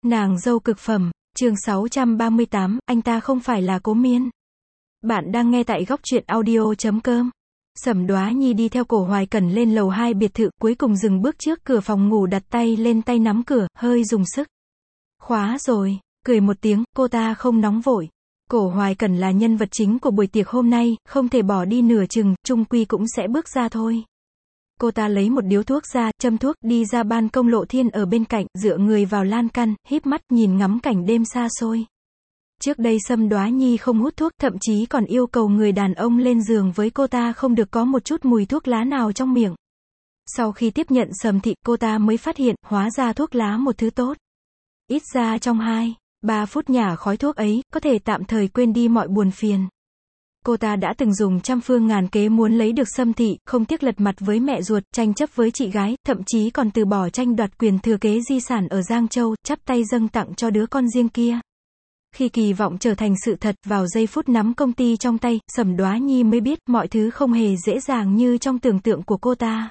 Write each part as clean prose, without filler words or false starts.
Nàng dâu cực phẩm, chương 638, anh ta không phải là Cố Miên. Bạn đang nghe tại góc truyện audio.com. Sầm Đoá Nhi đi theo Cổ Hoài Cẩn lên lầu 2 biệt thự, cuối cùng dừng bước trước cửa phòng ngủ, đặt tay lên tay nắm cửa, hơi dùng sức. Khóa rồi, cười một tiếng, cô ta không nóng vội. Cổ Hoài Cẩn là nhân vật chính của buổi tiệc hôm nay, không thể bỏ đi nửa chừng, chung quy cũng sẽ bước ra thôi. Cô ta lấy một điếu thuốc ra, châm thuốc, đi ra ban công Lộ Thiên ở bên cạnh, dựa người vào lan can, híp mắt nhìn ngắm cảnh đêm xa xôi. Trước đây Sầm Đoá Nhi không hút thuốc, thậm chí còn yêu cầu người đàn ông lên giường với cô ta không được có một chút mùi thuốc lá nào trong miệng. Sau khi tiếp nhận Sầm Thị, cô ta mới phát hiện, hóa ra thuốc lá một thứ tốt. Ít ra trong 2-3 phút nhả khói thuốc ấy, có thể tạm thời quên đi mọi buồn phiền. Cô ta đã từng dùng trăm phương ngàn kế muốn lấy được Sâm Thị, không tiếc lật mặt với mẹ ruột, tranh chấp với chị gái, thậm chí còn từ bỏ tranh đoạt quyền thừa kế di sản ở Giang Châu, chắp tay dâng tặng cho đứa con riêng kia. Khi kỳ vọng trở thành sự thật, vào giây phút nắm công ty trong tay, Sầm Đoá Nhi mới biết, mọi thứ không hề dễ dàng như trong tưởng tượng của cô ta.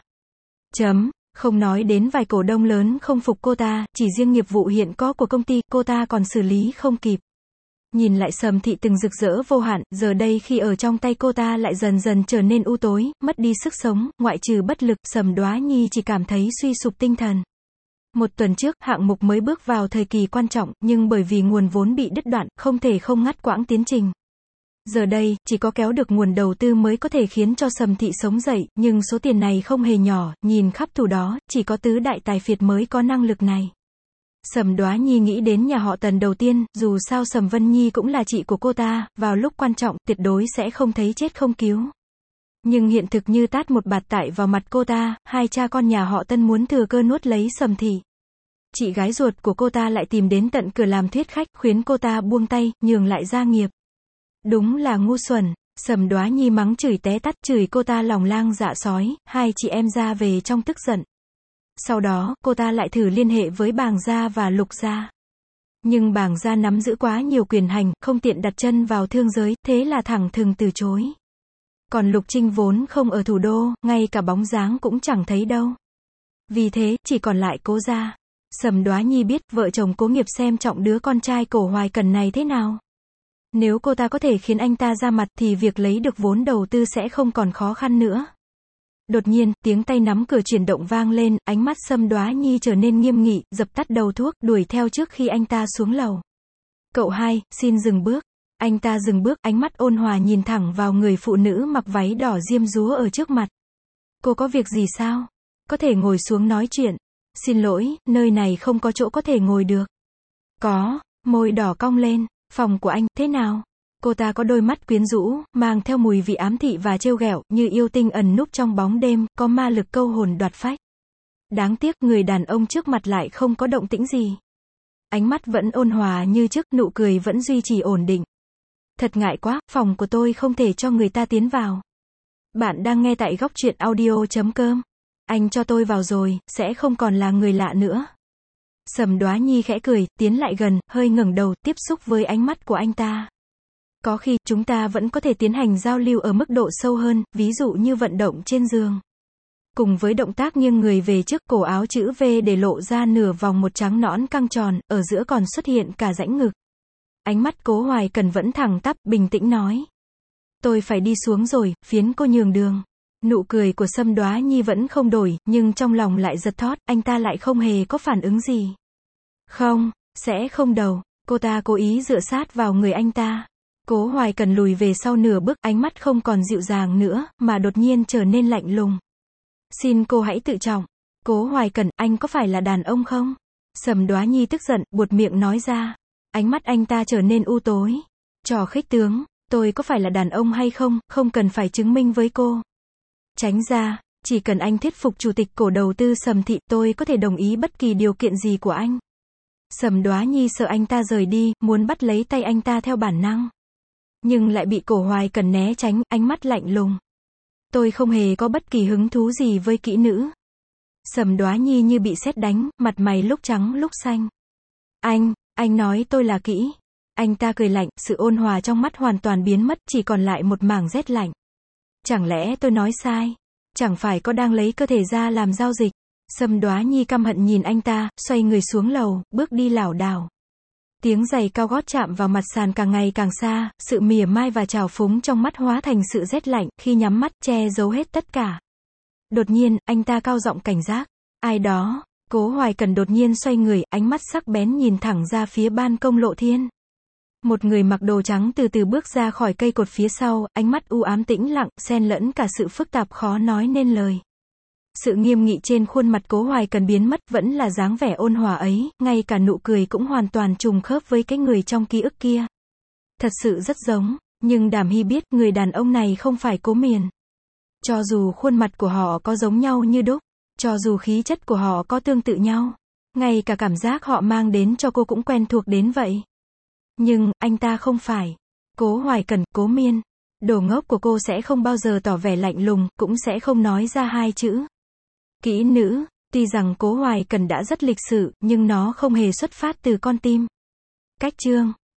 Không nói đến vài cổ đông lớn không phục cô ta, chỉ riêng nghiệp vụ hiện có của công ty, cô ta còn xử lý không kịp. Nhìn lại Sầm Thị từng rực rỡ vô hạn, giờ đây khi ở trong tay cô ta lại dần dần trở nên u tối, mất đi sức sống, ngoại trừ bất lực, Sầm Đoá Nhi chỉ cảm thấy suy sụp tinh thần. Một tuần trước, hạng mục mới bước vào thời kỳ quan trọng, nhưng bởi vì nguồn vốn bị đứt đoạn, không thể không ngắt quãng tiến trình. Giờ đây, chỉ có kéo được nguồn đầu tư mới có thể khiến cho Sầm Thị sống dậy, nhưng số tiền này không hề nhỏ, nhìn khắp thủ đó, chỉ có tứ đại tài phiệt mới có năng lực này. Sầm Đoá Nhi nghĩ đến nhà họ Tần đầu tiên, dù sao Sầm Vân Nhi cũng là chị của cô ta, vào lúc quan trọng, tuyệt đối sẽ không thấy chết không cứu. Nhưng hiện thực như tát một bạt tại vào mặt cô ta, hai cha con nhà họ Tân muốn thừa cơ nuốt lấy Sầm Thị. Chị gái ruột của cô ta lại tìm đến tận cửa làm thuyết khách, khuyến cô ta buông tay, nhường lại gia nghiệp. Đúng là ngu xuẩn. Sầm Đoá Nhi mắng chửi té tát, chửi cô ta lòng lang dạ sói, hai chị em ra về trong tức giận. Sau đó, cô ta lại thử liên hệ với Bàng Gia và Lục Gia. Nhưng Bàng Gia nắm giữ quá nhiều quyền hành, không tiện đặt chân vào thương giới, thế là thẳng thừng từ chối. Còn Lục Trinh vốn không ở thủ đô, ngay cả bóng dáng cũng chẳng thấy đâu. Vì thế, chỉ còn lại Cố Gia. Sầm Đoá Nhi biết, vợ chồng Cố Nghiệp xem trọng đứa con trai Cổ Hoài Cẩn này thế nào. Nếu cô ta có thể khiến anh ta ra mặt thì việc lấy được vốn đầu tư sẽ không còn khó khăn nữa. Đột nhiên, tiếng tay nắm cửa chuyển động vang lên, ánh mắt Sầm Đoá Nhi trở nên nghiêm nghị, dập tắt đầu thuốc, đuổi theo trước khi anh ta xuống lầu. Cậu hai, xin dừng bước. Anh ta dừng bước, ánh mắt ôn hòa nhìn thẳng vào người phụ nữ mặc váy đỏ diêm dúa ở trước mặt. Cô có việc gì sao? Có thể ngồi xuống nói chuyện. Xin lỗi, nơi này không có chỗ có thể ngồi được. Có, môi đỏ cong lên, phòng của anh, thế nào? Cô ta có đôi mắt quyến rũ, mang theo mùi vị ám thị và trêu ghẹo, như yêu tinh ẩn núp trong bóng đêm, có ma lực câu hồn đoạt phách. Đáng tiếc, người đàn ông trước mặt lại không có động tĩnh gì. Ánh mắt vẫn ôn hòa như trước, nụ cười vẫn duy trì ổn định. Thật ngại quá, phòng của tôi không thể cho người ta tiến vào. Bạn đang nghe tại góc truyện audio.com. Anh cho tôi vào rồi, sẽ không còn là người lạ nữa. Sầm Đoá Nhi khẽ cười, tiến lại gần, hơi ngẩng đầu, tiếp xúc với ánh mắt của anh ta. Có khi, chúng ta vẫn có thể tiến hành giao lưu ở mức độ sâu hơn, ví dụ như vận động trên giường. Cùng với động tác nghiêng người về trước, cổ áo chữ V để lộ ra nửa vòng một trắng nõn căng tròn, ở giữa còn xuất hiện cả rãnh ngực. Ánh mắt Cố Hoài Cẩn vẫn thẳng tắp, bình tĩnh nói. Tôi phải đi xuống rồi, phiến cô nhường đường. Nụ cười của Sầm Đoá Nhi vẫn không đổi, nhưng trong lòng lại giật thót, anh ta lại không hề có phản ứng gì. Không, sẽ không đâu. Cô ta cố ý dựa sát vào người anh ta. Cố Hoài Cẩn lùi về sau nửa bước, ánh mắt không còn dịu dàng nữa, mà đột nhiên trở nên lạnh lùng. Xin cô hãy tự trọng. Cố Hoài Cẩn, anh có phải là đàn ông không? Sầm Đoá Nhi tức giận, buột miệng nói ra. Ánh mắt anh ta trở nên u tối. Trò khích tướng, tôi có phải là đàn ông hay không, không cần phải chứng minh với cô. Tránh ra, chỉ cần anh thuyết phục chủ tịch cổ đầu tư Sầm Thị, tôi có thể đồng ý bất kỳ điều kiện gì của anh. Sầm Đoá Nhi sợ anh ta rời đi, muốn bắt lấy tay anh ta theo bản năng. Nhưng lại bị Cổ Hoài Cẩn né tránh, ánh mắt lạnh lùng. Tôi không hề có bất kỳ hứng thú gì với kỹ nữ. Sầm Đoá Nhi như bị sét đánh, mặt mày lúc trắng lúc xanh. Anh nói tôi là kỹ. Anh ta cười lạnh, sự ôn hòa trong mắt hoàn toàn biến mất, chỉ còn lại một mảng rét lạnh. Chẳng lẽ tôi nói sai? Chẳng phải có đang lấy cơ thể ra làm giao dịch? Sâm Đoá Nhi căm hận nhìn anh ta, xoay người xuống lầu, bước đi lảo đảo. Tiếng giày cao gót chạm vào mặt sàn càng ngày càng xa, sự mỉa mai và trào phúng trong mắt hóa thành sự rét lạnh, khi nhắm mắt, che giấu hết tất cả. Đột nhiên, anh ta cao giọng cảnh giác. Ai đó? Cố Hoài Cần đột nhiên xoay người, ánh mắt sắc bén nhìn thẳng ra phía ban công lộ thiên. Một người mặc đồ trắng từ từ bước ra khỏi cây cột phía sau, ánh mắt u ám tĩnh lặng, xen lẫn cả sự phức tạp khó nói nên lời. Sự nghiêm nghị trên khuôn mặt Cố Hoài Cần biến mất, vẫn là dáng vẻ ôn hòa ấy, ngay cả nụ cười cũng hoàn toàn trùng khớp với cái người trong ký ức kia. Thật sự rất giống, nhưng Đàm Hy biết, người đàn ông này không phải Cố Miền. Cho dù khuôn mặt của họ có giống nhau như đúc, cho dù khí chất của họ có tương tự nhau, ngay cả cảm giác họ mang đến cho cô cũng quen thuộc đến vậy. Nhưng, anh ta không phải. Cố Hoài Cần, Cố Miên. Đồ ngốc của cô sẽ không bao giờ tỏ vẻ lạnh lùng, cũng sẽ không nói ra hai chữ kỹ nữ. Tuy rằng Cố Hoài Cần đã rất lịch sự, nhưng nó không hề xuất phát từ con tim. Cách chương